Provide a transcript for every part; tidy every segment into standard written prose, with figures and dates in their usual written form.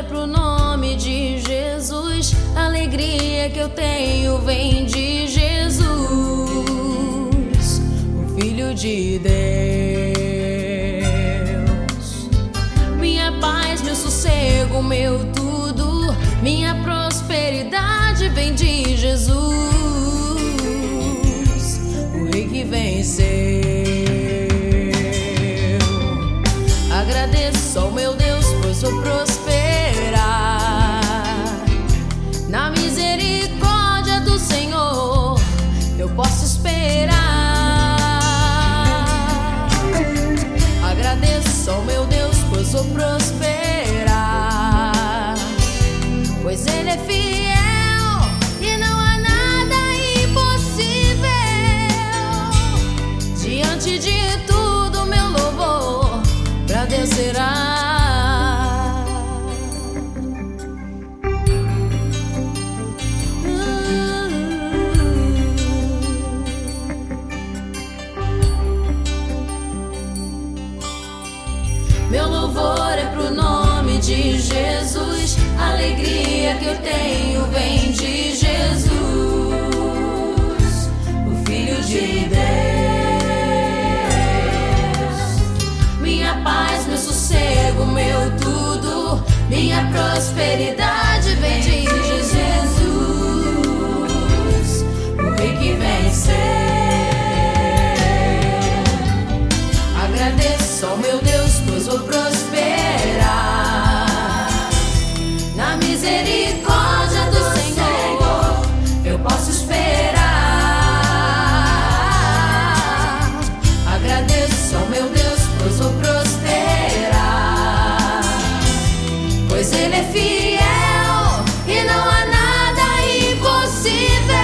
pro nome de Jesus. A alegria que eu tenho vem de Jesus, o Filho de Deus. Minha paz, meu sossego, meu tudo, minha prosperidade vem de Jesus, o Rei que venceu. Agradeço ao meu Deus, pois vou prosperar. Na misericórdia do Senhor eu posso esperar. Agradeço ao meu Deus, pois vou prosperar, pois Ele é fiel e não há nada impossível. Diante de tudo, meu louvor pra Deus será. Meu louvor é pro nome de Jesus. A alegria que eu tenho vem de Jesus, o Filho de Deus. Minha paz, meu sossego, meu tudo, minha prosperidade vem de Jesus, o Rei que venceu. Agradeço ao meu Deus, pois vou prosperar. Na misericórdia do Senhor eu posso esperar. Agradeço ao meu Deus, pois vou prosperar, pois Ele é fiel e não há nada impossível.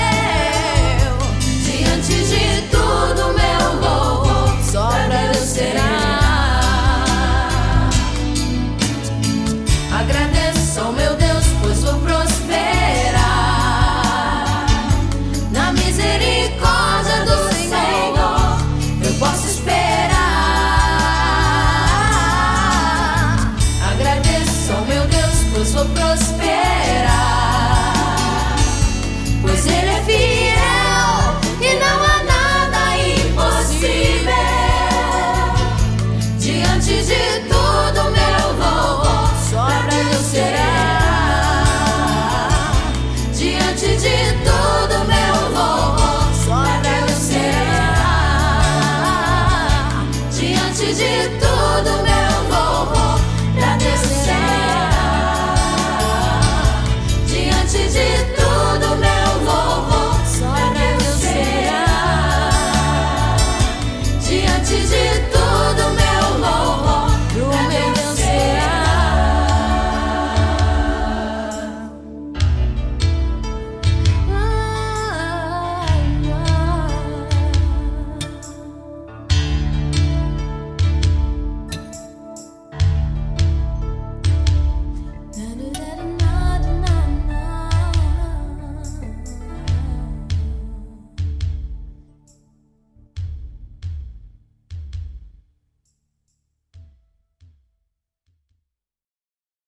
Diante de tudo, meu louvor só pra Deus será. Agradeço ao meu Deus, pois vou prosperar. Na misericórdia do Senhor eu posso esperar. Agradeço ao meu Deus, pois vou prosperar,